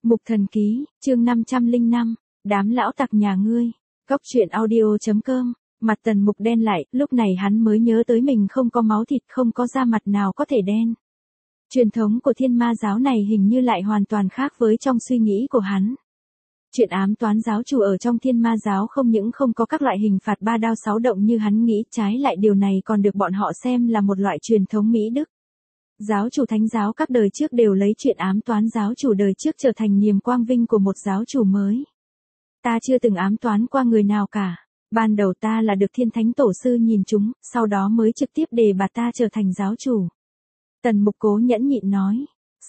Mục Thần Ký, chương 505, đám lão tặc nhà ngươi. Cóc truyện audio.com. Mặt Tần Mục đen lại, lúc này hắn mới nhớ tới mình không có máu thịt, không có da mặt nào có thể đen. Truyền thống của Thiên Ma giáo này hình như lại hoàn toàn khác với trong suy nghĩ của hắn. Chuyện ám toán giáo chủ ở trong Thiên Ma giáo không những không có các loại hình phạt 3 đao 6 động như hắn nghĩ, trái lại điều này còn được bọn họ xem là một loại truyền thống Mỹ Đức. Giáo chủ thánh giáo các đời trước đều lấy chuyện ám toán giáo chủ đời trước trở thành niềm quang vinh của một giáo chủ mới. Ta chưa từng ám toán qua người nào cả. Ban đầu ta là được Thiên Thánh Tổ sư nhìn chúng, sau đó mới trực tiếp đề bạt ta trở thành giáo chủ. Tần Mục cố nhẫn nhịn nói.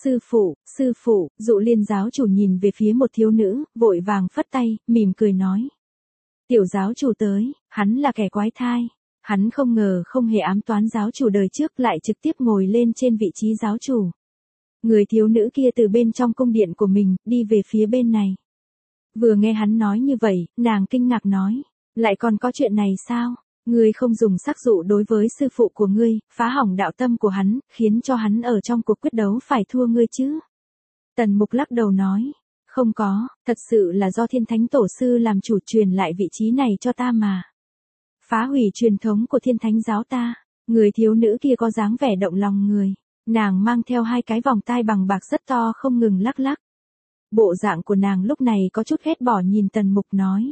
Sư phụ, Dụ Liên giáo chủ nhìn về phía một thiếu nữ, vội vàng phất tay, mỉm cười nói. Tiểu giáo chủ tới, hắn là kẻ quái thai. Hắn không ngờ không hề ám toán giáo chủ đời trước lại trực tiếp ngồi lên trên vị trí giáo chủ. Người thiếu nữ kia từ bên trong cung điện của mình, đi về phía bên này. Vừa nghe hắn nói như vậy, nàng kinh ngạc nói. Lại còn có chuyện này sao? Ngươi không dùng sắc dụ đối với sư phụ của ngươi, phá hỏng đạo tâm của hắn, khiến cho hắn ở trong cuộc quyết đấu phải thua ngươi chứ? Tần Mục lắc đầu nói. Không có, thật sự là do Thiên Thánh Tổ sư làm chủ truyền lại vị trí này cho ta mà. Phá hủy truyền thống của Thiên Thánh giáo ta. Người thiếu nữ kia có dáng vẻ động lòng người. Nàng mang theo 2 cái vòng tai bằng bạc rất to không ngừng lắc lắc. Bộ dạng của nàng lúc này có chút ghét bỏ nhìn Tần Mục nói.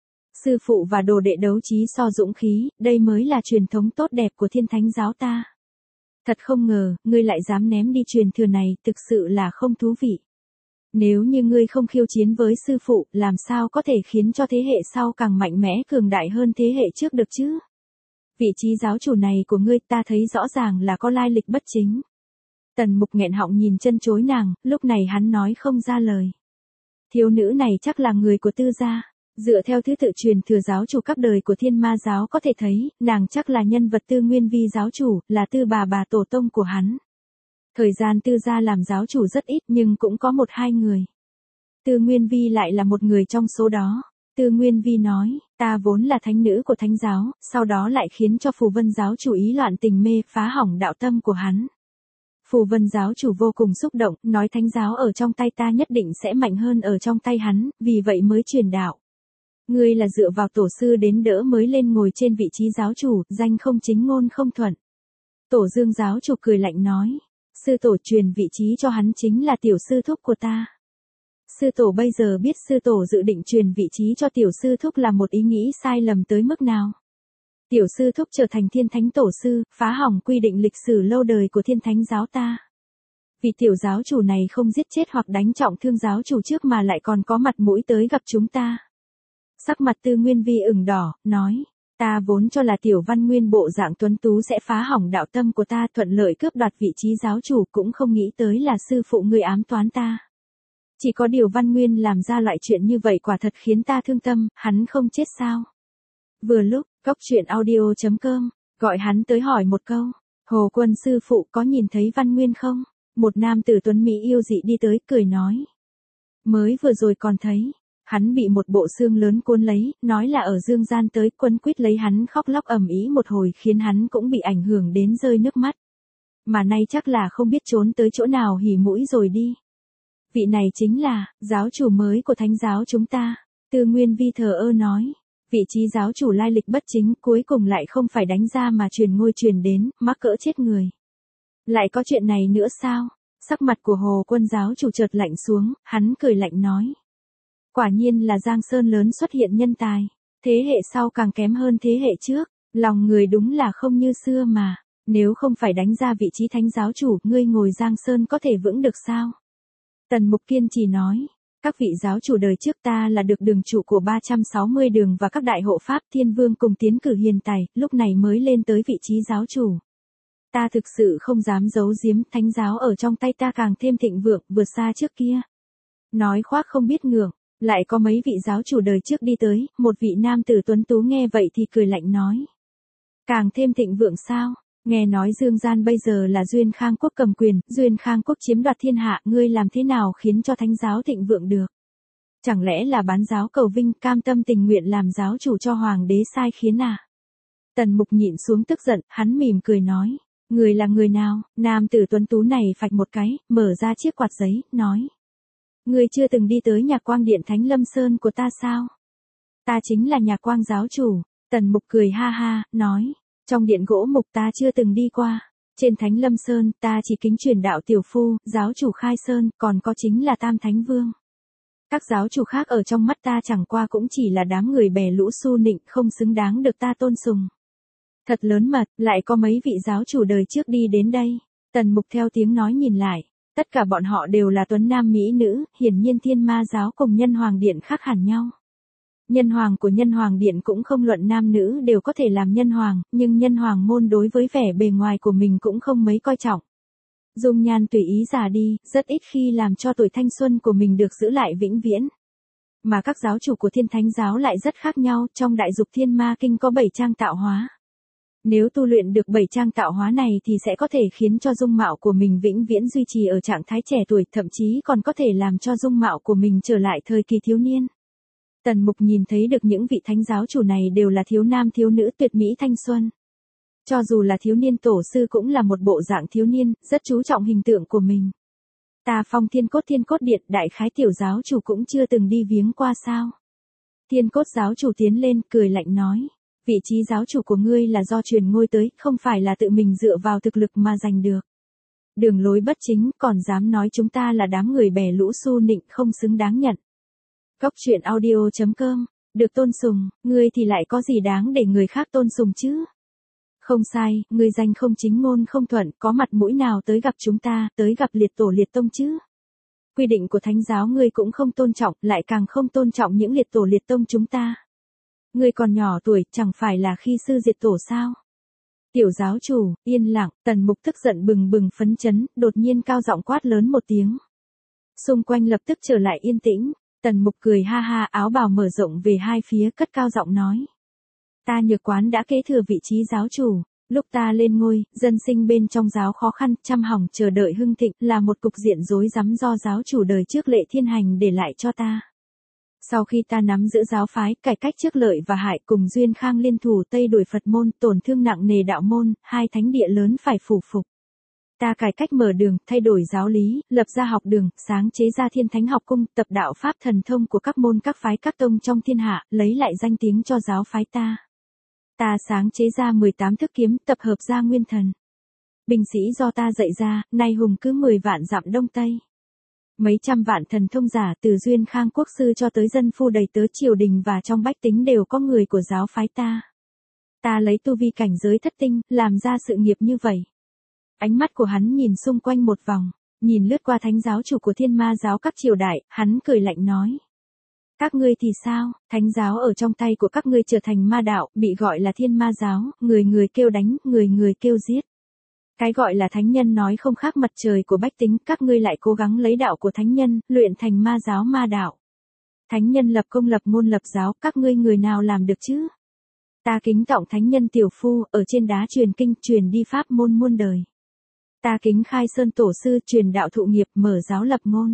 Sư phụ và đồ đệ đấu trí so dũng khí, đây mới là truyền thống tốt đẹp của Thiên Thánh giáo ta. Thật không ngờ, ngươi lại dám ném đi truyền thừa này, thực sự là không thú vị. Nếu như ngươi không khiêu chiến với sư phụ, làm sao có thể khiến cho thế hệ sau càng mạnh mẽ cường đại hơn thế hệ trước được chứ? Vị trí giáo chủ này của ngươi ta thấy rõ ràng là có lai lịch bất chính. Tần Mục nghẹn họng nhìn chân chối nàng, lúc này hắn nói không ra lời. Thiếu nữ này chắc là người của Tư gia. Dựa theo thứ tự truyền thừa giáo chủ các đời của Thiên Ma giáo có thể thấy, nàng chắc là nhân vật Tư Nguyên Vi giáo chủ, là Tư bà tổ tông của hắn. Thời gian Tư gia làm giáo chủ rất ít nhưng cũng có 1-2 người. Tư Nguyên Vi lại là một người trong số đó. Tư Nguyên Vi nói, ta vốn là thánh nữ của thánh giáo, sau đó lại khiến cho Phù Vân giáo chủ ý loạn tình mê, phá hỏng đạo tâm của hắn. Phù Vân giáo chủ vô cùng xúc động, nói thánh giáo ở trong tay ta nhất định sẽ mạnh hơn ở trong tay hắn, vì vậy mới truyền đạo. Ngươi là dựa vào tổ sư đến đỡ mới lên ngồi trên vị trí giáo chủ, danh không chính ngôn không thuận. Tổ Dương giáo chủ cười lạnh nói, sư tổ truyền vị trí cho hắn chính là tiểu sư thúc của ta. Sư tổ bây giờ biết sư tổ dự định truyền vị trí cho tiểu sư thúc là một ý nghĩ sai lầm tới mức nào. Tiểu sư thúc trở thành Thiên Thánh Tổ sư, phá hỏng quy định lịch sử lâu đời của Thiên Thánh giáo ta. Vì tiểu giáo chủ này không giết chết hoặc đánh trọng thương giáo chủ trước mà lại còn có mặt mũi tới gặp chúng ta. Sắc mặt Tư Nguyên Vi ửng đỏ, nói, ta vốn cho là tiểu Văn Nguyên bộ dạng tuấn tú sẽ phá hỏng đạo tâm của ta thuận lợi cướp đoạt vị trí giáo chủ, cũng không nghĩ tới là sư phụ ngươi ám toán ta. Chỉ có điều Văn Nguyên làm ra loại chuyện như vậy quả thật khiến ta thương tâm, hắn không chết sao? Vừa lúc, Cóc truyện audio.com, gọi hắn tới hỏi một câu, Hồ Quân sư phụ có nhìn thấy Văn Nguyên không? Một nam tử tuấn mỹ yêu dị đi tới, cười nói. Mới vừa rồi còn thấy. Hắn bị một bộ xương lớn cuốn lấy, nói là ở dương gian tới, quấn quýt lấy hắn khóc lóc ầm ĩ một hồi khiến hắn cũng bị ảnh hưởng đến rơi nước mắt. Mà nay chắc là không biết trốn tới chỗ nào hỉ mũi rồi đi. Vị này chính là, giáo chủ mới của thánh giáo chúng ta. Tư Nguyên Vi thờ ơ nói. Vị trí giáo chủ lai lịch bất chính cuối cùng lại không phải đánh ra mà truyền ngôi truyền đến, mắc cỡ chết người. Lại có chuyện này nữa sao? Sắc mặt của Hồ Quân giáo chủ chợt lạnh xuống, hắn cười lạnh nói. Quả nhiên là Giang Sơn lớn xuất hiện nhân tài. Thế hệ sau càng kém hơn thế hệ trước. Lòng người đúng là không như xưa mà. Nếu không phải đánh ra vị trí thánh giáo chủ, ngươi ngồi Giang Sơn có thể vững được sao? Tần Mục kiên trì nói. Các vị giáo chủ đời trước ta là được đường chủ của 360 đường và các đại hộ pháp Thiên Vương cùng tiến cử hiền tài, lúc này mới lên tới vị trí giáo chủ. Ta thực sự không dám giấu giếm, thánh giáo ở trong tay ta càng thêm thịnh vượng, vượt xa trước kia. Nói khoác không biết ngượng. Lại có mấy vị giáo chủ đời trước đi tới, một vị nam tử tuấn tú nghe vậy thì cười lạnh nói. Càng thêm thịnh vượng sao? Nghe nói dương gian bây giờ là Duyên Khang Quốc cầm quyền, Duyên Khang Quốc chiếm đoạt thiên hạ, ngươi làm thế nào khiến cho thánh giáo thịnh vượng được? Chẳng lẽ là bán giáo cầu vinh, cam tâm tình nguyện làm giáo chủ cho hoàng đế sai khiến à? Tần Mục nhịn xuống tức giận, hắn mỉm cười nói. Người là người nào? Nam tử tuấn tú này phạch một cái, mở ra chiếc quạt giấy, nói. Ngươi chưa từng đi tới nhà quang điện Thánh Lâm Sơn của ta sao? Ta chính là nhà quang giáo chủ. Tần Mục cười ha ha, nói. Trong điện gỗ mục ta chưa từng đi qua. Trên Thánh Lâm Sơn ta chỉ kính truyền đạo tiểu phu, giáo chủ Khai Sơn, còn có chính là Tam Thánh Vương. Các giáo chủ khác ở trong mắt ta chẳng qua cũng chỉ là đám người bè lũ su nịnh không xứng đáng được ta tôn sùng. Thật lớn mật, lại có mấy vị giáo chủ đời trước đi đến đây. Tần Mục theo tiếng nói nhìn lại. Tất cả bọn họ đều là tuấn nam mỹ nữ, hiển nhiên Thiên Ma giáo cùng Nhân Hoàng Điện khác hẳn nhau. Nhân hoàng của Nhân Hoàng Điện cũng không luận nam nữ đều có thể làm nhân hoàng, nhưng nhân hoàng môn đối với vẻ bề ngoài của mình cũng không mấy coi trọng. Dung nhan tùy ý già đi, rất ít khi làm cho tuổi thanh xuân của mình được giữ lại vĩnh viễn. Mà các giáo chủ của Thiên Thánh giáo lại rất khác nhau, trong Đại Dục Thiên Ma Kinh có 7 trang tạo hóa. Nếu tu luyện được 7 trang tạo hóa này thì sẽ có thể khiến cho dung mạo của mình vĩnh viễn duy trì ở trạng thái trẻ tuổi, thậm chí còn có thể làm cho dung mạo của mình trở lại thời kỳ thiếu niên. Tần Mục nhìn thấy được những vị thánh giáo chủ này đều là thiếu nam thiếu nữ tuyệt mỹ thanh xuân. Cho dù là thiếu niên tổ sư cũng là một bộ dạng thiếu niên, rất chú trọng hình tượng của mình. Ta Phong Thiên Cốt Điện đại khái tiểu giáo chủ cũng chưa từng đi viếng qua sao. Thiên Cốt giáo chủ tiến lên cười lạnh nói. Vị trí giáo chủ của ngươi là do truyền ngôi tới, không phải là tự mình dựa vào thực lực mà giành được. Đường lối bất chính, còn dám nói chúng ta là đám người bè lũ su nịnh không xứng đáng nhận. Cốc truyện audio.com, được tôn sùng, ngươi thì lại có gì đáng để người khác tôn sùng chứ? Không sai, ngươi danh không chính ngôn không thuận, có mặt mũi nào tới gặp chúng ta, tới gặp liệt tổ liệt tông chứ? Quy định của thánh giáo ngươi cũng không tôn trọng, lại càng không tôn trọng những liệt tổ liệt tông chúng ta. Ngươi còn nhỏ tuổi, chẳng phải là khi sư diệt tổ sao? Tiểu giáo chủ, yên lặng, Tần Mục tức giận bừng bừng phấn chấn, đột nhiên cao giọng quát lớn một tiếng. Xung quanh lập tức trở lại yên tĩnh, Tần Mục cười ha ha, áo bào mở rộng về hai phía, cất cao giọng nói. Ta Nhược Quán đã kế thừa vị trí giáo chủ, lúc ta lên ngôi, dân sinh bên trong giáo khó khăn, trăm hỏng chờ đợi hưng thịnh, là một cục diện rối rắm do giáo chủ đời trước Lệ Thiên Hành để lại cho ta. Sau khi ta nắm giữ giáo phái, cải cách trước lợi và hại cùng Duyên Khang liên thủ Tây đuổi Phật môn, tổn thương nặng nề đạo môn, hai thánh địa lớn phải phủ phục. Ta cải cách mở đường, thay đổi giáo lý, lập ra học đường, sáng chế ra Thiên Thánh học cung, tập đạo pháp thần thông của các môn các phái các tông trong thiên hạ, lấy lại danh tiếng cho giáo phái ta. Ta sáng chế ra 18 thức kiếm, tập hợp ra nguyên thần. Binh sĩ do ta dạy ra, nay hùng cứ 10 vạn dặm đông tây. Mấy trăm vạn thần thông giả từ Duyên Khang quốc sư cho tới dân phu đầy tớ triều đình và trong bách tính đều có người của giáo phái ta. Ta lấy tu vi cảnh giới thất tinh, làm ra sự nghiệp như vậy. Ánh mắt của hắn nhìn xung quanh một vòng, nhìn lướt qua thánh giáo chủ của Thiên Ma giáo các triều đại, hắn cười lạnh nói. Các ngươi thì sao, thánh giáo ở trong tay của các ngươi trở thành ma đạo, bị gọi là Thiên Ma giáo, người người kêu đánh, người người kêu giết. Cái gọi là thánh nhân nói không khác mặt trời của bách tính, các ngươi lại cố gắng lấy đạo của thánh nhân, luyện thành ma giáo ma đạo. Thánh nhân lập công lập môn lập giáo, các ngươi người nào làm được chứ? Ta kính trọng thánh nhân tiểu phu, ở trên đá truyền kinh, truyền đi pháp môn muôn đời. Ta kính Khai Sơn tổ sư, truyền đạo thụ nghiệp, mở giáo lập ngôn.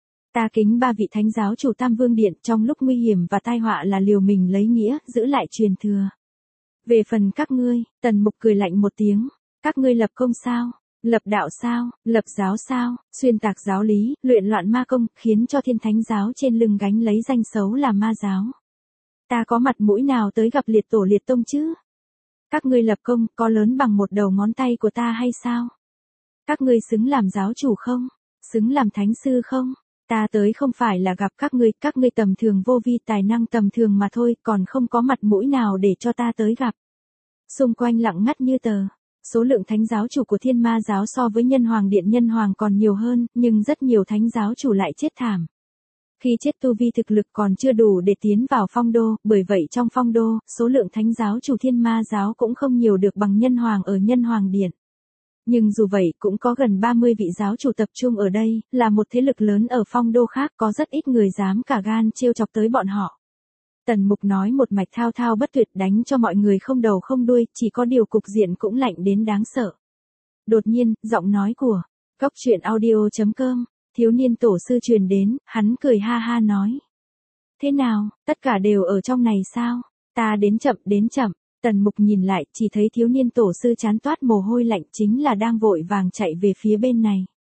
Ta kính ba vị thánh giáo chủ Tam Vương Điện, trong lúc nguy hiểm và tai họa là liều mình lấy nghĩa, giữ lại truyền thừa. Về phần các ngươi, Tần Mục cười lạnh một tiếng. Các ngươi lập công sao? Lập đạo sao? Lập giáo sao? Xuyên tạc giáo lý, luyện loạn ma công, khiến cho Thiên Thánh giáo trên lưng gánh lấy danh xấu là ma giáo. Ta có mặt mũi nào tới gặp liệt tổ liệt tông chứ? Các ngươi lập công, có lớn bằng một đầu ngón tay của ta hay sao? Các ngươi xứng làm giáo chủ không? Xứng làm thánh sư không? Ta tới không phải là gặp các ngươi tầm thường vô vi tài năng tầm thường mà thôi, còn không có mặt mũi nào để cho ta tới gặp. Xung quanh lặng ngắt như tờ. Số lượng thánh giáo chủ của Thiên Ma giáo so với Nhân Hoàng Điện Nhân Hoàng còn nhiều hơn, nhưng rất nhiều thánh giáo chủ lại chết thảm. Khi chết tu vi thực lực còn chưa đủ để tiến vào phong đô, bởi vậy trong phong đô, số lượng thánh giáo chủ Thiên Ma giáo cũng không nhiều được bằng Nhân Hoàng ở Nhân Hoàng Điện. Nhưng dù vậy cũng có gần 30 vị giáo chủ tập trung ở đây, là một thế lực lớn ở phong đô khác, có rất ít người dám cả gan trêu chọc tới bọn họ. Tần Mục nói một mạch thao thao bất tuyệt, đánh cho mọi người không đầu không đuôi, chỉ có điều cục diện cũng lạnh đến đáng sợ. Đột nhiên, giọng nói của Cốc truyện audio.com, thiếu niên tổ sư truyền đến, hắn cười ha ha nói. Thế nào, tất cả đều ở trong này sao? Ta đến chậm. Tần Mục nhìn lại, chỉ thấy thiếu niên tổ sư chán toát mồ hôi lạnh, chính là đang vội vàng chạy về phía bên này.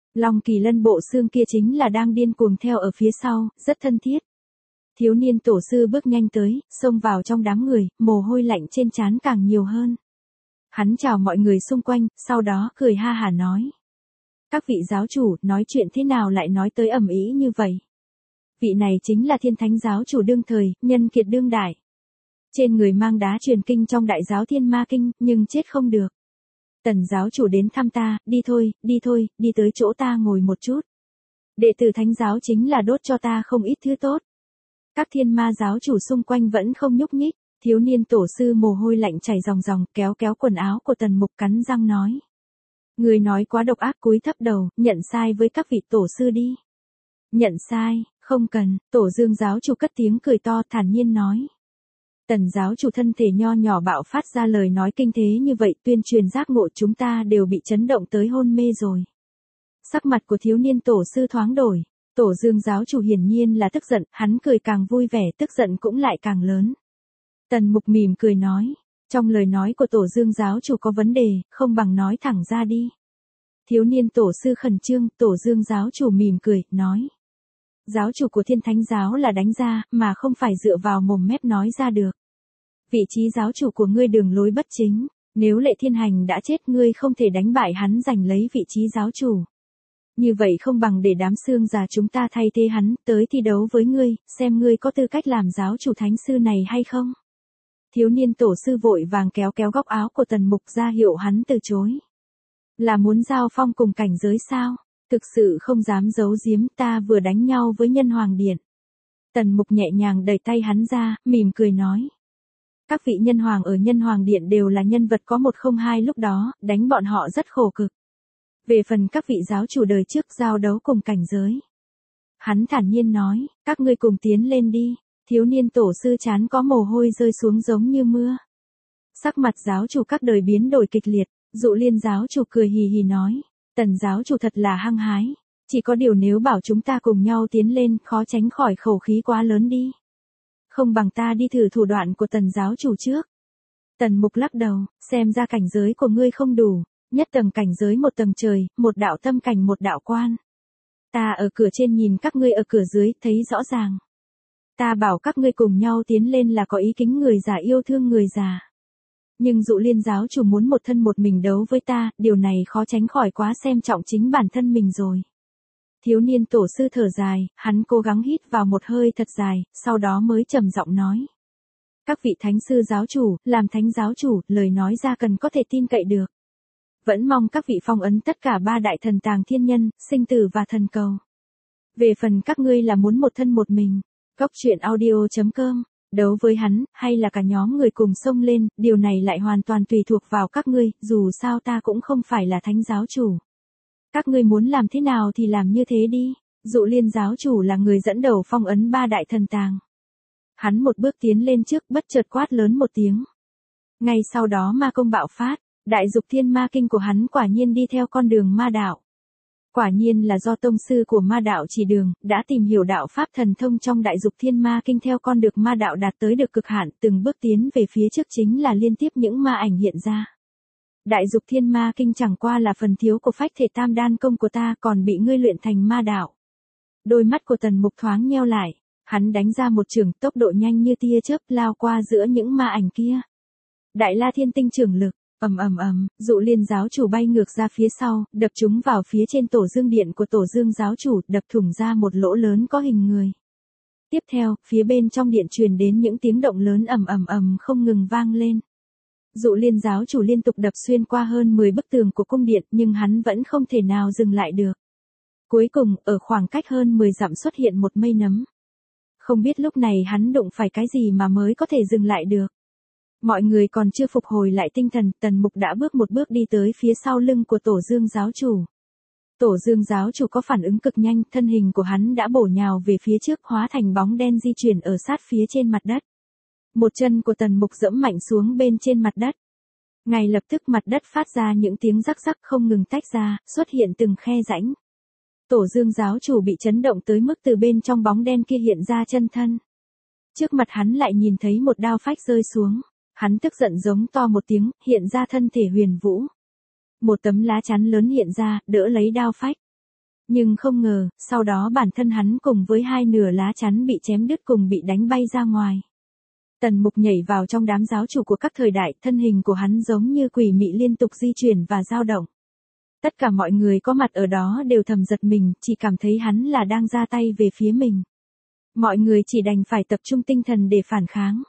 Long Kỳ Lân bộ xương kia chính là đang điên cuồng theo ở phía sau, rất thân thiết. Thiếu niên tổ sư bước nhanh tới, xông vào trong đám người, mồ hôi lạnh trên trán càng nhiều hơn. Hắn chào mọi người xung quanh, sau đó cười ha hả nói. Các vị giáo chủ, nói chuyện thế nào lại nói tới ầm ĩ như vậy? Vị này chính là Thiên Thánh giáo chủ đương thời, nhân kiệt đương đại. Trên người mang đá truyền kinh trong đại giáo Thiên Ma Kinh, nhưng chết không được. Tần giáo chủ đến thăm ta, đi thôi, đi tới chỗ ta ngồi một chút. Đệ tử Thánh giáo chính là đốt cho ta không ít thứ tốt. Các thiên ma giáo chủ xung quanh vẫn không nhúc nhích, thiếu niên tổ sư mồ hôi lạnh chảy ròng ròng, kéo quần áo của Tần Mục cắn răng nói. Người nói quá độc ác, cúi thấp đầu, nhận sai với các vị tổ sư đi. Nhận sai, không cần, Tổ Dương giáo chủ cất tiếng cười to thản nhiên nói. Tần giáo chủ thân thể nho nhỏ bạo phát ra lời nói kinh thế như vậy, tuyên truyền giác ngộ chúng ta đều bị chấn động tới hôn mê rồi. Sắc mặt của thiếu niên tổ sư thoáng đổi, Tổ Dương giáo chủ hiển nhiên là tức giận, hắn cười càng vui vẻ, tức giận cũng lại càng lớn. Tần Mục mỉm cười nói, trong lời nói của Tổ Dương giáo chủ có vấn đề, không bằng nói thẳng ra đi. Thiếu niên tổ sư khẩn trương, Tổ Dương giáo chủ mỉm cười, nói. Giáo chủ của Thiên Thánh giáo là đánh ra, mà không phải dựa vào mồm mép nói ra được. Vị trí giáo chủ của ngươi đường lối bất chính, nếu Lệ Thiên Hành đã chết ngươi không thể đánh bại hắn giành lấy vị trí giáo chủ. Như vậy không bằng để đám xương già chúng ta thay thế hắn, tới thi đấu với ngươi, xem ngươi có tư cách làm giáo chủ thánh sư này hay không. Thiếu niên tổ sư vội vàng kéo góc áo của Tần Mục ra hiệu hắn từ chối. Là muốn giao phong cùng cảnh giới sao? Thực sự không dám giấu giếm, ta vừa đánh nhau với Nhân Hoàng Điện. Tần Mục nhẹ nhàng đẩy tay hắn ra, mỉm cười nói. Các vị nhân hoàng ở Nhân Hoàng Điện đều là nhân vật có một không hai lúc đó, đánh bọn họ rất khổ cực. Về phần các vị giáo chủ đời trước giao đấu cùng cảnh giới. Hắn thản nhiên nói, các ngươi cùng tiến lên đi. Thiếu niên tổ sư chán có mồ hôi rơi xuống giống như mưa. Sắc mặt giáo chủ các đời biến đổi kịch liệt, Dụ Liên giáo chủ cười hì hì nói. Tần giáo chủ thật là hăng hái. Chỉ có điều nếu bảo chúng ta cùng nhau tiến lên, khó tránh khỏi khẩu khí quá lớn đi. Không bằng ta đi thử thủ đoạn của Tần giáo chủ trước. Tần Mục lắc đầu, xem ra cảnh giới của ngươi không đủ. Nhất tầng cảnh giới một tầng trời, một đạo tâm cảnh một đạo quan. Ta ở cửa trên nhìn các ngươi ở cửa dưới, thấy rõ ràng. Ta bảo các ngươi cùng nhau tiến lên là có ý kính người già yêu thương người già. Nhưng Dụ Liên giáo chủ muốn một thân một mình đấu với ta, điều này khó tránh khỏi quá xem trọng chính bản thân mình rồi. Thiếu niên tổ sư thở dài, hắn cố gắng hít vào một hơi thật dài, sau đó mới trầm giọng nói. Các vị thánh sư giáo chủ, làm thánh giáo chủ, lời nói ra cần có thể tin cậy được. Vẫn mong các vị phong ấn tất cả ba đại thần tàng thiên nhân, sinh tử và thần cầu. Về phần các ngươi là muốn một thân một mình, Góc truyện audio.com, đấu với hắn, hay là cả nhóm người cùng xông lên, điều này lại hoàn toàn tùy thuộc vào các ngươi, dù sao ta cũng không phải là thánh giáo chủ. Các ngươi muốn làm thế nào thì làm như thế đi. Dụ Liên giáo chủ là người dẫn đầu phong ấn ba đại thần tàng. Hắn một bước tiến lên trước, bất chợt quát lớn một tiếng. Ngay sau đó ma công bạo phát, đại dục thiên ma kinh của hắn quả nhiên đi theo con đường ma đạo. Quả nhiên là do tông sư của ma đạo chỉ đường, đã tìm hiểu đạo pháp thần thông trong đại dục thiên ma kinh theo con đường ma đạo đạt tới được cực hạn, từng bước tiến về phía trước chính là liên tiếp những ma ảnh hiện ra. Đại dục thiên ma kinh chẳng qua là phần thiếu của phách thể tam đan công của ta, còn bị ngươi luyện thành ma đạo. Đôi mắt của Tần Mục thoáng nheo lại, hắn đánh ra một chưởng, tốc độ nhanh như tia chớp lao qua giữa những ma ảnh kia. Đại La Thiên Tinh chưởng lực, Dụ Liên giáo chủ bay ngược ra phía sau, đập chúng vào phía trên Tổ Dương điện của Tổ Dương giáo chủ, đập thủng ra một lỗ lớn có hình người. Tiếp theo, phía bên trong điện truyền đến những tiếng động lớn không ngừng vang lên. Dụ Liên giáo chủ liên tục đập xuyên qua hơn 10 bức tường của cung điện, nhưng hắn vẫn không thể nào dừng lại được. Cuối cùng, ở khoảng cách hơn 10 dặm xuất hiện một mây nấm. Không biết lúc này hắn đụng phải cái gì mà mới có thể dừng lại được. Mọi người còn chưa phục hồi lại tinh thần, Tần Mục đã bước một bước đi tới phía sau lưng của Tổ Dương giáo chủ. Tổ Dương giáo chủ có phản ứng cực nhanh, thân hình của hắn đã bổ nhào về phía trước, hóa thành bóng đen di chuyển ở sát phía trên mặt đất. Một chân của Tần Mục giẫm mạnh xuống bên trên mặt đất. Ngay lập tức mặt đất phát ra những tiếng rắc rắc không ngừng tách ra, xuất hiện từng khe rãnh. Tổ Dương giáo chủ bị chấn động tới mức từ bên trong bóng đen kia hiện ra chân thân. Trước mặt hắn lại nhìn thấy một đao phách rơi xuống. Hắn tức giận giống to một tiếng, hiện ra thân thể huyền vũ. Một tấm lá chắn lớn hiện ra, đỡ lấy đao phách. Nhưng không ngờ, sau đó bản thân hắn cùng với hai nửa lá chắn bị chém đứt cùng bị đánh bay ra ngoài. Tần Mục nhảy vào trong đám giáo chủ của các thời đại, thân hình của hắn giống như quỷ mị liên tục di chuyển và dao động. Tất cả mọi người có mặt ở đó đều thầm giật mình, chỉ cảm thấy hắn là đang ra tay về phía mình. Mọi người chỉ đành phải tập trung tinh thần để phản kháng.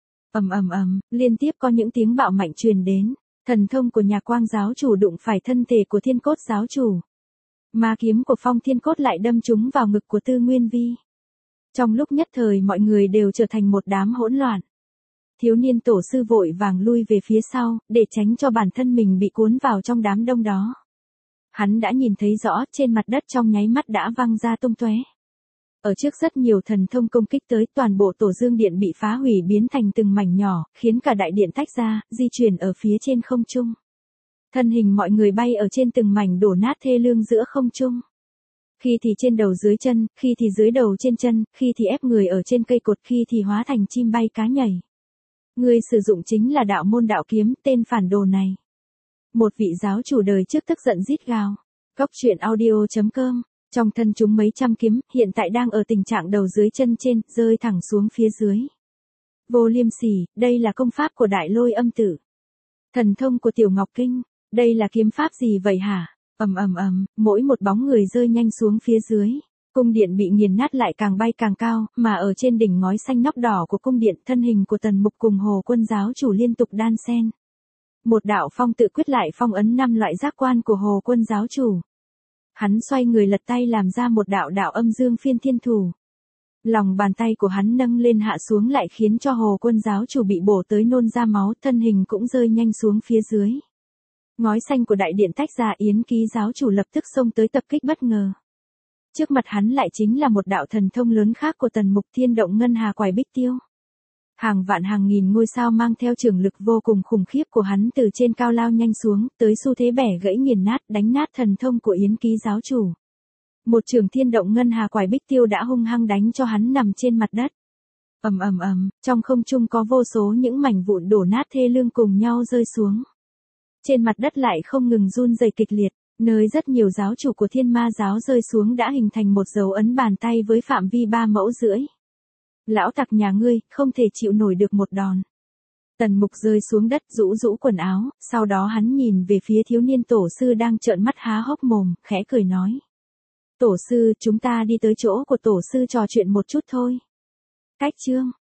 Liên tiếp có những tiếng bạo mạnh truyền đến. Thần thông của nhà Quang giáo chủ đụng phải thân thể của Thiên Cốt giáo chủ. Ma kiếm của Phong Thiên Cốt lại đâm trúng vào ngực của Tư Nguyên Vi. Trong lúc nhất thời mọi người đều trở thành một đám hỗn loạn. Thiếu niên tổ sư vội vàng lui về phía sau, để tránh cho bản thân mình bị cuốn vào trong đám đông đó. Hắn đã nhìn thấy rõ, trên mặt đất trong nháy mắt đã văng ra tung tóe. Ở trước rất nhiều thần thông công kích tới, toàn bộ tổ dương điện bị phá hủy biến thành từng mảnh nhỏ, khiến cả đại điện tách ra, di chuyển ở phía trên không trung. Thân hình mọi người bay ở trên từng mảnh đổ nát thê lương giữa không trung. Khi thì trên đầu dưới chân, khi thì dưới đầu trên chân, khi thì ép người ở trên cây cột, khi thì hóa thành chim bay cá nhảy. Người sử dụng chính là đạo môn đạo kiếm, tên phản đồ này. Một vị giáo chủ đời trước tức giận rít gào. Cóc truyện audio.com. Trong thân chúng mấy trăm kiếm, hiện tại đang ở tình trạng đầu dưới chân trên, rơi thẳng xuống phía dưới. Vô Liêm Sỉ, đây là công pháp của Đại Lôi Âm Tử. Thần thông của Tiểu Ngọc Kinh, đây là kiếm pháp gì vậy hả? Mỗi một bóng người rơi nhanh xuống phía dưới. Cung điện bị nghiền nát lại càng bay càng cao, mà ở trên đỉnh ngói xanh nóc đỏ của cung điện, thân hình của Tần Mục cùng Hồ Quân giáo chủ liên tục đan xen. Một đạo phong tự quyết lại phong ấn 5 loại giác quan của Hồ Quân giáo chủ. Hắn xoay người lật tay làm ra một đạo âm dương phiên thiên thủ. Lòng bàn tay của hắn nâng lên hạ xuống lại khiến cho Hồ Quân giáo chủ bị bổ tới nôn ra máu, thân hình cũng rơi nhanh xuống phía dưới. Ngói xanh của đại điện tách ra, Yến Ký giáo chủ lập tức xông tới tập kích bất ngờ. Trước mặt hắn lại chính là một đạo thần thông lớn khác của Tần Mục, Thiên Động Ngân Hà Quải Bích Tiêu. Hàng vạn hàng nghìn ngôi sao mang theo chưởng lực vô cùng khủng khiếp của hắn từ trên cao lao nhanh xuống, tới xu thế bẻ gãy nghiền nát, đánh nát thần thông của Yến Ký giáo chủ. Một chưởng Thiên Động Ngân Hà Quải Bích Tiêu đã hung hăng đánh cho hắn nằm trên mặt đất. Trong không trung có vô số những mảnh vụn đổ nát thê lương cùng nhau rơi xuống. Trên mặt đất lại không ngừng run rẩy kịch liệt, nơi rất nhiều giáo chủ của Thiên Ma giáo rơi xuống đã hình thành một dấu ấn bàn tay với phạm vi 3 mẫu rưỡi. Lão tặc nhà ngươi, không thể chịu nổi được một đòn. Tần Mục rơi xuống đất rũ rũ quần áo, sau đó hắn nhìn về phía thiếu niên tổ sư đang trợn mắt há hốc mồm, khẽ cười nói. Tổ sư, chúng ta đi tới chỗ của tổ sư trò chuyện một chút thôi. Cách chương